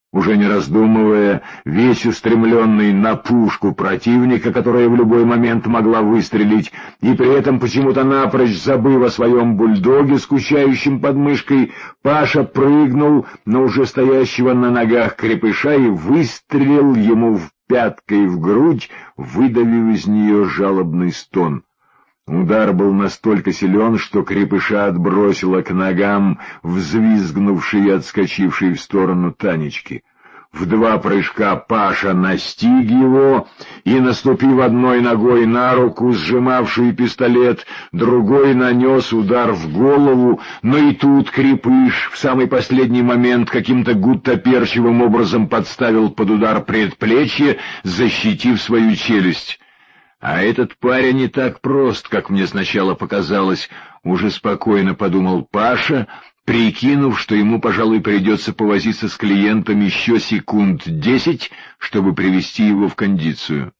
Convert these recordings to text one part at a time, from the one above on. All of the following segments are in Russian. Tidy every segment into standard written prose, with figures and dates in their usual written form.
уже не раздумывая, весь устремленный на пушку противника, которая в любой момент могла выстрелить, и при этом почему-то напрочь забыв о своем бульдоге, скучающем под мышкой, Паша прыгнул на уже стоящего на ногах крепыша и выстрелил ему пяткой в грудь, выдавив из нее жалобный стон. Удар был настолько силен, что крепыша отбросило к ногам взвизгнувшей и отскочившей в сторону Танечки. В 2 прыжка Паша настиг его и, наступив одной ногой на руку, сжимавшую пистолет, другой нанес удар в голову, но и тут крепыш в самый последний момент каким-то гуттаперчивым образом подставил под удар предплечье, защитив свою челюсть. «А этот парень не так прост, как мне сначала показалось», — уже спокойно подумал Паша, прикинув, что ему, пожалуй, придется повозиться с клиентом еще секунд 10, чтобы привести его в кондицию.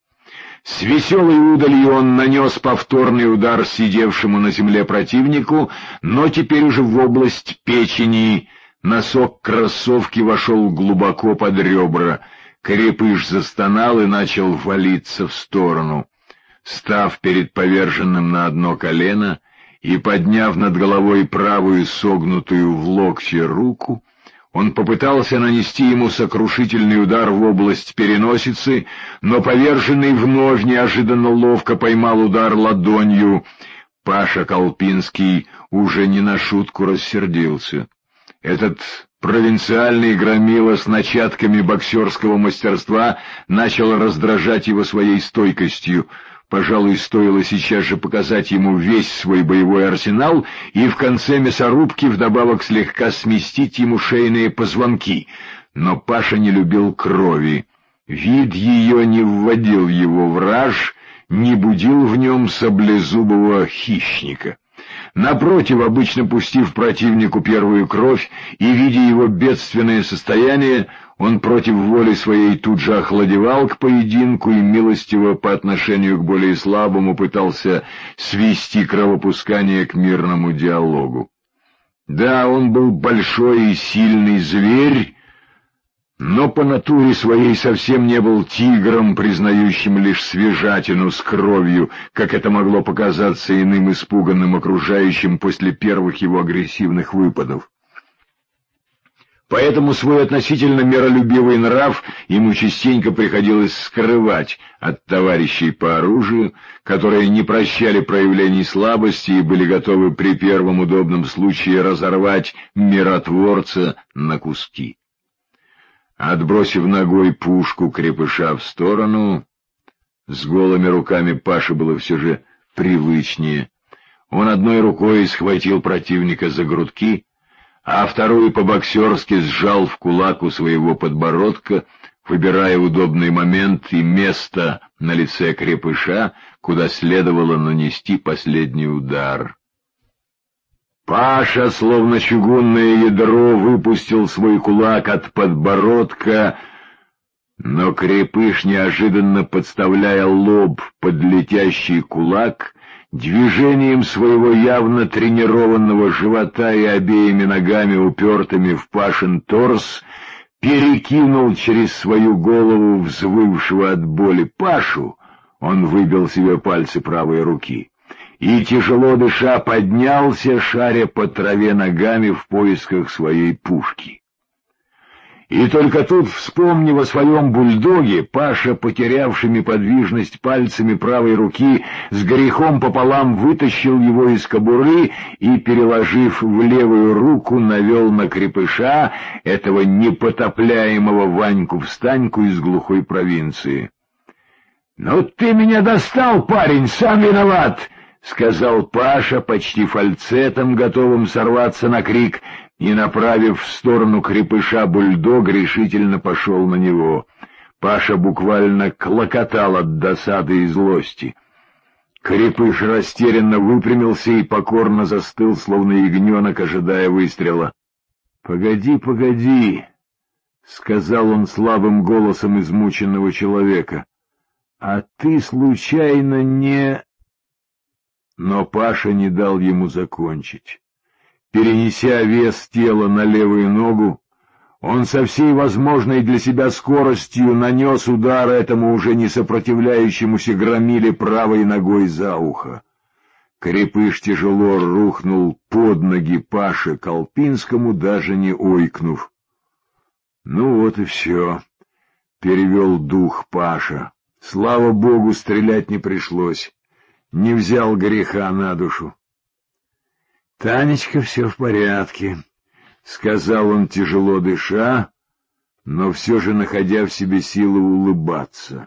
С веселой удалью он нанес повторный удар сидевшему на земле противнику, но теперь уже в область печени. Носок кроссовки вошел глубоко под ребра. Крепыш застонал и начал валиться в сторону. Став перед поверженным на одно колено и подняв над головой правую согнутую в локте руку, он попытался нанести ему сокрушительный удар в область переносицы, но поверженный вновь неожиданно ловко поймал удар ладонью. Паша Колпинский уже не на шутку рассердился. Этот провинциальный громила с начатками боксерского мастерства начал раздражать его своей стойкостью. Пожалуй, стоило сейчас же показать ему весь свой боевой арсенал и в конце мясорубки вдобавок слегка сместить ему шейные позвонки. Но Паша не любил крови. Вид ее не вводил его в раж, не будил в нем саблезубого хищника. Напротив, обычно пустив противнику первую кровь и видя его бедственное состояние, он против воли своей тут же охладевал к поединку и милостиво по отношению к более слабому пытался свести кровопускание к мирному диалогу. Да, он был большой и сильный зверь, но по натуре своей совсем не был тигром, признающим лишь свежатину с кровью, как это могло показаться иным испуганным окружающим после первых его агрессивных выпадов. Поэтому свой относительно миролюбивый нрав ему частенько приходилось скрывать от товарищей по оружию, которые не прощали проявлений слабости и были готовы при первом удобном случае разорвать миротворца на куски. Отбросив ногой пушку крепыша в сторону, с голыми руками Паше было все же привычнее. Он одной рукой схватил противника за грудки, а вторую по-боксерски сжал в кулак у своего подбородка, выбирая удобный момент и место на лице крепыша, куда следовало нанести последний удар. Паша, словно чугунное ядро, выпустил свой кулак от подбородка, но крепыш, неожиданно подставляя лоб под летящий кулак, движением своего явно тренированного живота и обеими ногами, упертыми в Пашин торс, перекинул через свою голову взвывшего от боли Пашу, он выбил себе пальцы правой руки, и, тяжело дыша, поднялся, шаря по траве ногами в поисках своей пушки. И только тут, вспомнив о своем бульдоге, Паша, потерявшими подвижность пальцами правой руки, с грехом пополам вытащил его из кобуры и, переложив в левую руку, навел на крепыша этого непотопляемого Ваньку-встаньку из глухой провинции. «Ну ты меня достал, парень, сам виноват!» — сказал Паша, почти фальцетом, готовым сорваться на крик, и, направив в сторону крепыша бульдог, решительно пошел на него. Паша буквально клокотал от досады и злости. Крепыш растерянно выпрямился и покорно застыл, словно ягненок, ожидая выстрела. «Погоди, погоди», — сказал он слабым голосом измученного человека, — «а ты случайно не...» Но Паша не дал ему закончить. Перенеся вес тела на левую ногу, Он со всей возможной для себя скоростью нанес удар этому уже не сопротивляющемуся громиле правой ногой за ухо. Крепыш тяжело рухнул под ноги Паше Колпинскому, даже не ойкнув. — Ну вот и все, — перевел дух Паша. Слава богу, стрелять не пришлось. Не взял греха на душу. — Танечка, все в порядке, — сказал он, тяжело дыша, но все же находя в себе силы улыбаться.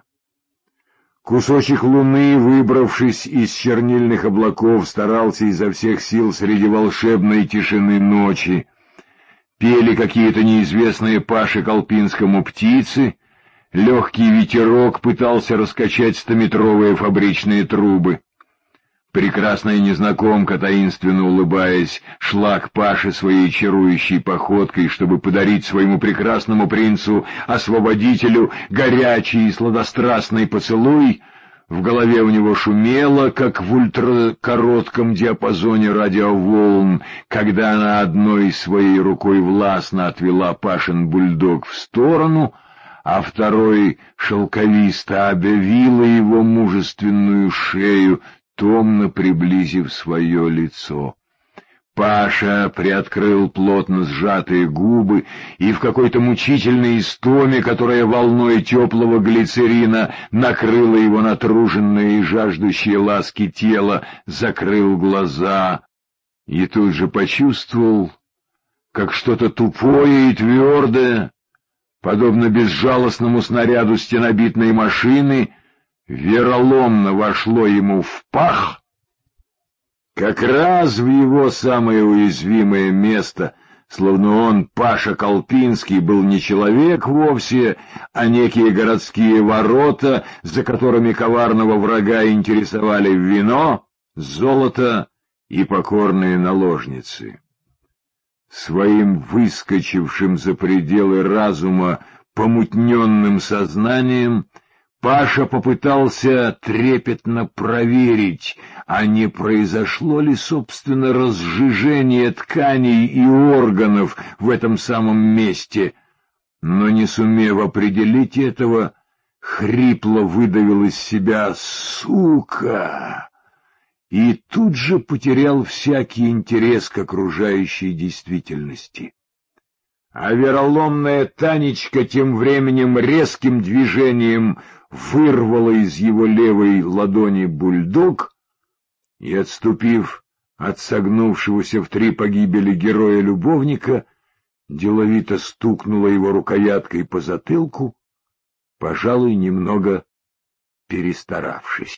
Кусочек луны, выбравшись из чернильных облаков, старался изо всех сил среди волшебной тишины ночи. Пели какие-то неизвестные Паше Колпинскому птицы, легкий ветерок пытался раскачать стометровые фабричные трубы. Прекрасная незнакомка, таинственно улыбаясь, шла к Паше своей чарующей походкой, чтобы подарить своему прекрасному принцу-освободителю горячий и сладострастный поцелуй. В голове у него шумело, как в ультракоротком диапазоне радиоволн, когда она одной своей рукой властно отвела Пашин бульдог в сторону, а второй шелковисто обвила его мужественную шею, томно приблизив свое лицо. Паша приоткрыл плотно сжатые губы и в какой-то мучительной истоме, которая волной теплого глицерина накрыла его натруженное и жаждущее ласки тело, закрыл глаза и тут же почувствовал, как что-то тупое и твердое, подобно безжалостному снаряду стенобитной машины, вероломно вошло ему в пах, как раз в его самое уязвимое место, словно он, Паша Колпинский, был не человек вовсе, а некие городские ворота, за которыми коварного врага интересовали вино, золото и покорные наложницы. Своим выскочившим за пределы разума помутненным сознанием Паша попытался трепетно проверить, а не произошло ли, собственно, разжижение тканей и органов в этом самом месте, но, не сумев определить этого, хрипло выдавил из себя «Сука!» и тут же потерял всякий интерес к окружающей действительности. А вероломная Танечка тем временем резким движением вырвала из его левой ладони бульдог и, отступив от согнувшегося в 3 погибели героя-любовника, деловито стукнула его рукояткой по затылку, пожалуй, немного перестаравшись.